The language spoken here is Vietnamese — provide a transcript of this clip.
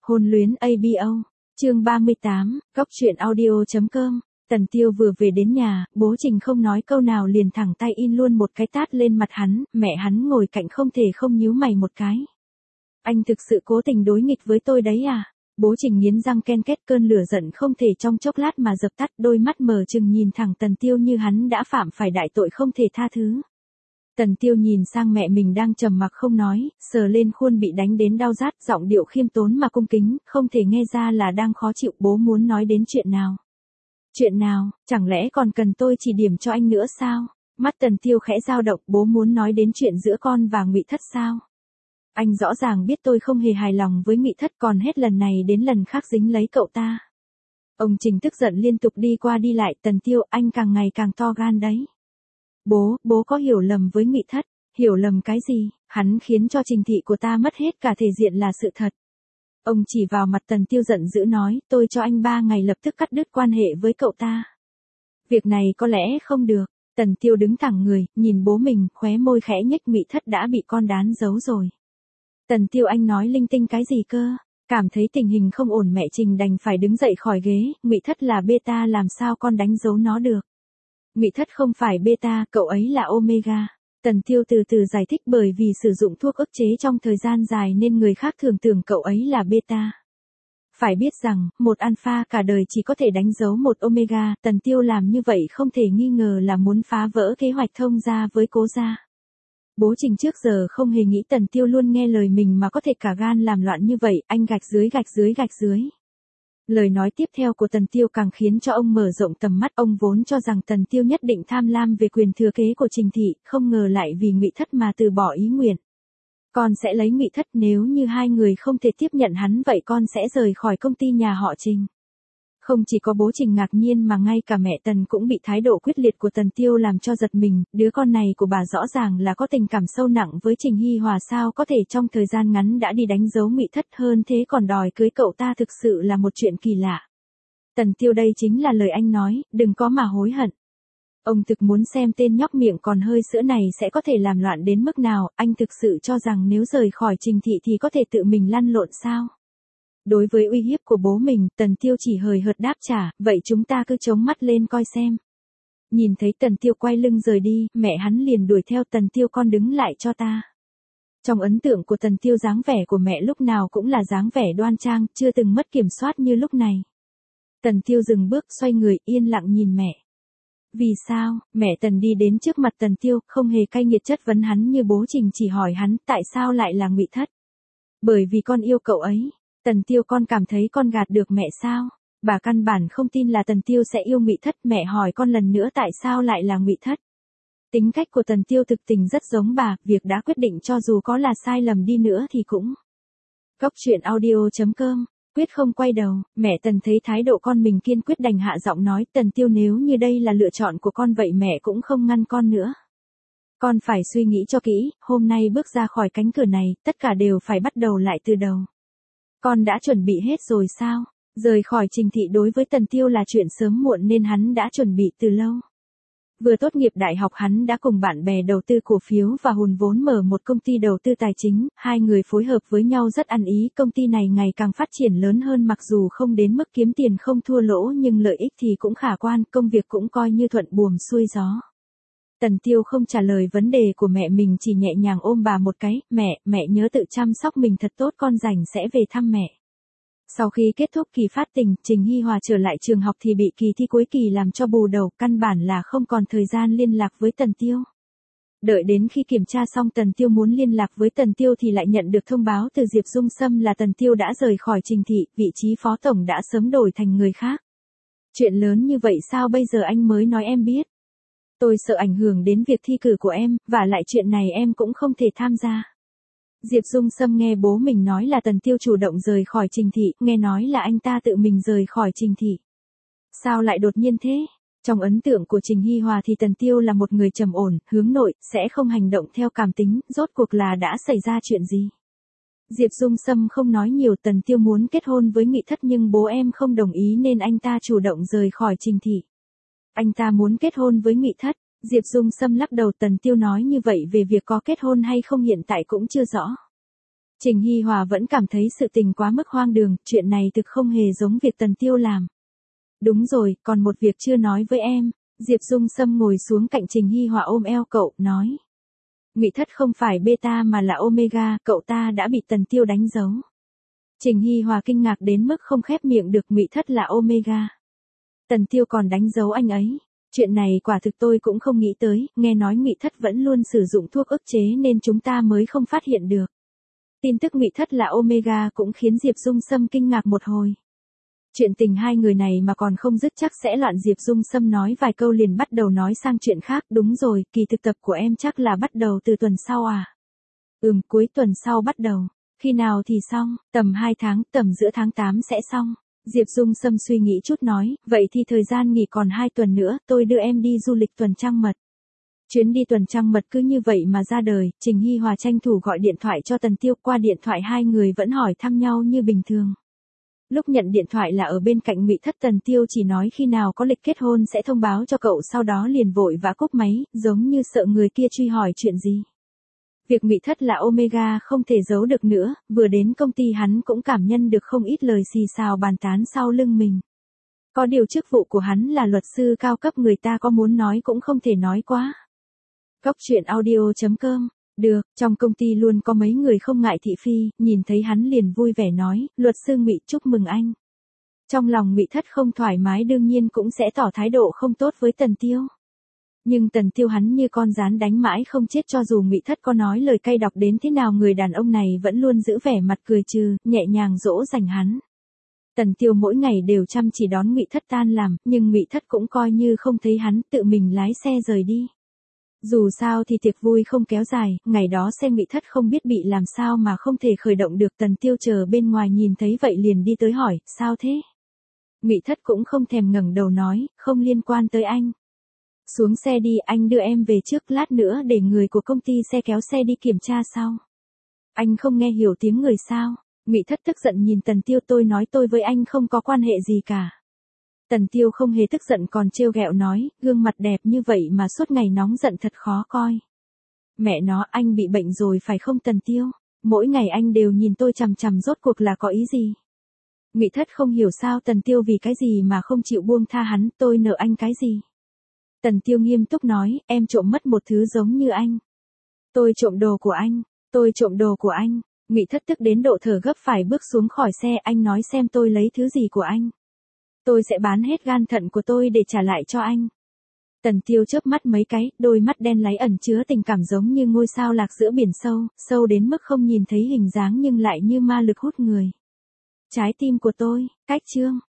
Hôn luyến ABO, chương 38, góc truyện audio.com. Tần Tiêu vừa về đến nhà, bố Trình không nói câu nào liền thẳng tay in luôn một cái tát lên mặt hắn, mẹ hắn ngồi cạnh không thể không nhíu mày một cái. Anh thực sự cố tình đối nghịch với tôi đấy à? Bố Trình nghiến răng ken két, cơn lửa giận không thể trong chốc lát mà dập tắt, đôi mắt mở trừng nhìn thẳng Tần Tiêu như hắn đã phạm phải đại tội không thể tha thứ. Tần Tiêu nhìn sang mẹ mình đang trầm mặc không nói, sờ lên khuôn bị đánh đến đau rát, giọng điệu khiêm tốn mà cung kính, không thể nghe ra là đang khó chịu. Bố muốn nói đến chuyện nào? Chuyện nào, chẳng lẽ còn cần tôi chỉ điểm cho anh nữa sao? Mắt Tần Tiêu khẽ dao động, bố muốn nói đến chuyện giữa con và Ngụy Thất sao? Anh rõ ràng biết tôi không hề hài lòng với Ngụy Thất, còn hết lần này đến lần khác dính lấy cậu ta. Ông Trình tức giận liên tục đi qua đi lại. Tần Tiêu, anh càng ngày càng to gan đấy. Bố có hiểu lầm với Ngụy Thất. Hiểu lầm cái gì? Hắn khiến cho Trình thị của ta mất hết cả thể diện là sự thật. Ông chỉ vào mặt Tần Tiêu giận dữ nói, tôi cho anh 3 ngày lập tức cắt đứt quan hệ với cậu ta. Việc này có lẽ không được. Tần Tiêu đứng thẳng người, nhìn bố mình, khóe môi khẽ nhếch. Ngụy Thất đã bị con đán giấu rồi. Tần Tiêu, anh nói linh tinh cái gì cơ? Cảm thấy tình hình không ổn, mẹ Trình đành phải đứng dậy khỏi ghế. Ngụy Thất là beta, làm sao con đánh dấu nó được? Ngụy Thất không phải beta, cậu ấy là omega. Tần Tiêu từ từ giải thích, bởi vì sử dụng thuốc ức chế trong thời gian dài nên người khác thường tưởng cậu ấy là beta. Phải biết rằng, một alpha cả đời chỉ có thể đánh dấu một omega. Tần Tiêu làm như vậy không thể nghi ngờ là muốn phá vỡ kế hoạch thông gia với Cố gia. Bố Trình trước giờ không hề nghĩ Tần Tiêu luôn nghe lời mình mà có thể cả gan làm loạn như vậy. Anh gạch dưới gạch dưới gạch dưới. Lời nói tiếp theo của Tần Tiêu càng khiến cho ông mở rộng tầm mắt. Ông vốn cho rằng Tần Tiêu nhất định tham lam về quyền thừa kế của Trình thị, không ngờ lại vì Ngụy Thất mà từ bỏ ý nguyện. Con sẽ lấy Ngụy Thất, nếu như hai người không thể tiếp nhận hắn vậy con sẽ rời khỏi công ty nhà họ Trình. Không chỉ có bố Trình ngạc nhiên mà ngay cả mẹ Tần cũng bị thái độ quyết liệt của Tần Tiêu làm cho giật mình. Đứa con này của bà rõ ràng là có tình cảm sâu nặng với Trình Hi Hòa, sao có thể trong thời gian ngắn đã đi đánh dấu Ngụy Thất, hơn thế còn đòi cưới cậu ta, thực sự là một chuyện kỳ lạ. Tần Tiêu, đây chính là lời anh nói, đừng có mà hối hận. Ông thực muốn xem tên nhóc miệng còn hơi sữa này sẽ có thể làm loạn đến mức nào. Anh thực sự cho rằng nếu rời khỏi Trình thị thì có thể tự mình lăn lộn sao? Đối với uy hiếp của bố mình, Tần Tiêu chỉ hời hợt đáp trả, vậy chúng ta cứ chống mắt lên coi xem. Nhìn thấy Tần Tiêu quay lưng rời đi, mẹ hắn liền đuổi theo. Tần Tiêu, con đứng lại cho ta. Trong ấn tượng của Tần Tiêu, dáng vẻ của mẹ lúc nào cũng là dáng vẻ đoan trang, chưa từng mất kiểm soát như lúc này. Tần Tiêu dừng bước, xoay người, yên lặng nhìn mẹ. Vì sao? Mẹ Tần đi đến trước mặt Tần Tiêu, không hề cay nghiệt chất vấn hắn như bố Trình, chỉ hỏi hắn tại sao lại là Ngụy Thất. Bởi vì con yêu cậu ấy. Tần Tiêu, con cảm thấy con gạt được mẹ sao? Bà căn bản không tin là Tần Tiêu sẽ yêu Ngụy Thất. Mẹ hỏi con lần nữa tại sao lại là Ngụy Thất. Tính cách của Tần Tiêu thực tình rất giống bà, việc đã quyết định cho dù có là sai lầm đi nữa thì cũng. Góc truyện audio.com, quyết không quay đầu. Mẹ Tần thấy thái độ con mình kiên quyết đành hạ giọng nói, Tần Tiêu, nếu như đây là lựa chọn của con vậy mẹ cũng không ngăn con nữa. Con phải suy nghĩ cho kỹ, hôm nay bước ra khỏi cánh cửa này, tất cả đều phải bắt đầu lại từ đầu. Con đã chuẩn bị hết rồi sao? Rời khỏi Trình thị đối với Tần Tiêu là chuyện sớm muộn nên hắn đã chuẩn bị từ lâu. Vừa tốt nghiệp đại học hắn đã cùng bạn bè đầu tư cổ phiếu và hùn vốn mở một công ty đầu tư tài chính, hai người phối hợp với nhau rất ăn ý, công ty này ngày càng phát triển lớn hơn, mặc dù không đến mức kiếm tiền không thua lỗ nhưng lợi ích thì cũng khả quan, công việc cũng coi như thuận buồm xuôi gió. Tần Tiêu không trả lời vấn đề của mẹ mình, chỉ nhẹ nhàng ôm bà một cái, mẹ nhớ tự chăm sóc mình thật tốt, con rảnh sẽ về thăm mẹ. Sau khi kết thúc kỳ phát tình, Trình Hi Hòa trở lại trường học thì bị kỳ thi cuối kỳ làm cho bù đầu, căn bản là không còn thời gian liên lạc với Tần Tiêu. Đợi đến khi kiểm tra xong Tần Tiêu muốn liên lạc với Tần Tiêu thì lại nhận được thông báo từ Diệp Dung Sâm là Tần Tiêu đã rời khỏi Trình thị, vị trí phó tổng đã sớm đổi thành người khác. Chuyện lớn như vậy sao bây giờ anh mới nói em biết? Tôi sợ ảnh hưởng đến việc thi cử của em, và lại chuyện này em cũng không thể tham gia. Diệp Dung Sâm nghe bố mình nói là Tần Tiêu chủ động rời khỏi Trình thị, nghe nói là anh ta tự mình rời khỏi Trình thị. Sao lại đột nhiên thế? Trong ấn tượng của Trình Hi Hòa thì Tần Tiêu là một người trầm ổn, hướng nội, sẽ không hành động theo cảm tính, rốt cuộc là đã xảy ra chuyện gì? Diệp Dung Sâm không nói nhiều. Tần Tiêu muốn kết hôn với Ngụy Thất nhưng bố em không đồng ý nên anh ta chủ động rời khỏi Trình thị. Anh ta muốn kết hôn với Ngụy Thất. Diệp Dung Sâm lắc đầu. Tần Tiêu nói như vậy về việc có kết hôn hay không hiện tại cũng chưa rõ. Trình Hi Hòa vẫn cảm thấy sự tình quá mức hoang đường, chuyện này thực không hề giống việc Tần Tiêu làm. Đúng rồi, còn một việc chưa nói với em. Diệp Dung Sâm ngồi xuống cạnh Trình Hi Hòa ôm eo cậu, nói. Ngụy Thất không phải beta mà là omega, cậu ta đã bị Tần Tiêu đánh dấu. Trình Hi Hòa kinh ngạc đến mức không khép miệng được, Ngụy Thất là omega. Tần Tiêu còn đánh dấu anh ấy. Chuyện này quả thực tôi cũng không nghĩ tới, nghe nói Ngụy Thất vẫn luôn sử dụng thuốc ức chế nên chúng ta mới không phát hiện được. Tin tức Ngụy Thất là omega cũng khiến Diệp Dung Sâm kinh ngạc một hồi. Chuyện tình hai người này mà còn không dứt chắc sẽ loạn. Diệp Dung Sâm nói vài câu liền bắt đầu nói sang chuyện khác. Đúng rồi, kỳ thực tập của em chắc là bắt đầu từ tuần sau à? Cuối tuần sau bắt đầu. Khi nào thì xong? Tầm 2 tháng, tầm giữa tháng 8 sẽ xong. Diệp Dung Sâm suy nghĩ chút nói, vậy thì thời gian nghỉ còn 2 tuần nữa, tôi đưa em đi du lịch tuần trăng mật. Chuyến đi tuần trăng mật cứ như vậy mà ra đời. Trình Hi Hòa tranh thủ gọi điện thoại cho Tần Tiêu, qua điện thoại hai người vẫn hỏi thăm nhau như bình thường. Lúc nhận điện thoại là ở bên cạnh Ngụy Thất, Tần Tiêu chỉ nói khi nào có lịch kết hôn sẽ thông báo cho cậu, sau đó liền vội vã cúp máy, giống như sợ người kia truy hỏi chuyện gì. Việc Ngụy Thất là omega không thể giấu được nữa, vừa đến công ty hắn cũng cảm nhận được không ít lời xì xào bàn tán sau lưng mình. Có điều chức vụ của hắn là luật sư cao cấp, người ta có muốn nói cũng không thể nói quá. Góc truyện audio.com. Được, trong công ty luôn có mấy người không ngại thị phi, nhìn thấy hắn liền vui vẻ nói, luật sư Ngụy chúc mừng anh. Trong lòng Ngụy Thất không thoải mái, đương nhiên cũng sẽ tỏ thái độ không tốt với Tần Tiêu. Nhưng Tần Tiêu hắn như con gián đánh mãi không chết, cho dù Ngụy Thất có nói lời cay độc đến thế nào người đàn ông này vẫn luôn giữ vẻ mặt cười trừ, nhẹ nhàng dỗ dành hắn. Tần Tiêu mỗi ngày đều chăm chỉ đón Ngụy Thất tan làm, nhưng Ngụy Thất cũng coi như không thấy hắn, tự mình lái xe rời đi. Dù sao thì tiệc vui không kéo dài, ngày đó xe Ngụy Thất không biết bị làm sao mà không thể khởi động được. Tần Tiêu chờ bên ngoài nhìn thấy vậy liền đi tới hỏi, sao thế? Ngụy Thất cũng không thèm ngẩng đầu nói, không liên quan tới anh. Xuống xe đi, anh đưa em về trước, lát nữa để người của công ty xe kéo xe đi kiểm tra sau. Anh không nghe hiểu tiếng người sao? Ngụy Thất tức giận nhìn Tần Tiêu, tôi nói tôi với anh không có quan hệ gì cả. Tần Tiêu không hề tức giận còn trêu ghẹo nói, gương mặt đẹp như vậy mà suốt ngày nóng giận thật khó coi. Mẹ nó, anh bị bệnh rồi phải không Tần Tiêu? Mỗi ngày anh đều nhìn tôi chằm chằm, rốt cuộc là có ý gì? Ngụy Thất không hiểu sao Tần Tiêu vì cái gì mà không chịu buông tha hắn, tôi nợ anh cái gì? Tần Tiêu nghiêm túc nói, em trộm mất một thứ giống như anh. Tôi trộm đồ của anh, tôi trộm đồ của anh. Ngụy Thất tức đến độ thở gấp phải bước xuống khỏi xe, anh nói xem tôi lấy thứ gì của anh. Tôi sẽ bán hết gan thận của tôi để trả lại cho anh. Tần Tiêu chớp mắt mấy cái, đôi mắt đen láy ẩn chứa tình cảm giống như ngôi sao lạc giữa biển sâu, sâu đến mức không nhìn thấy hình dáng nhưng lại như ma lực hút người. Trái tim của tôi, cách chương.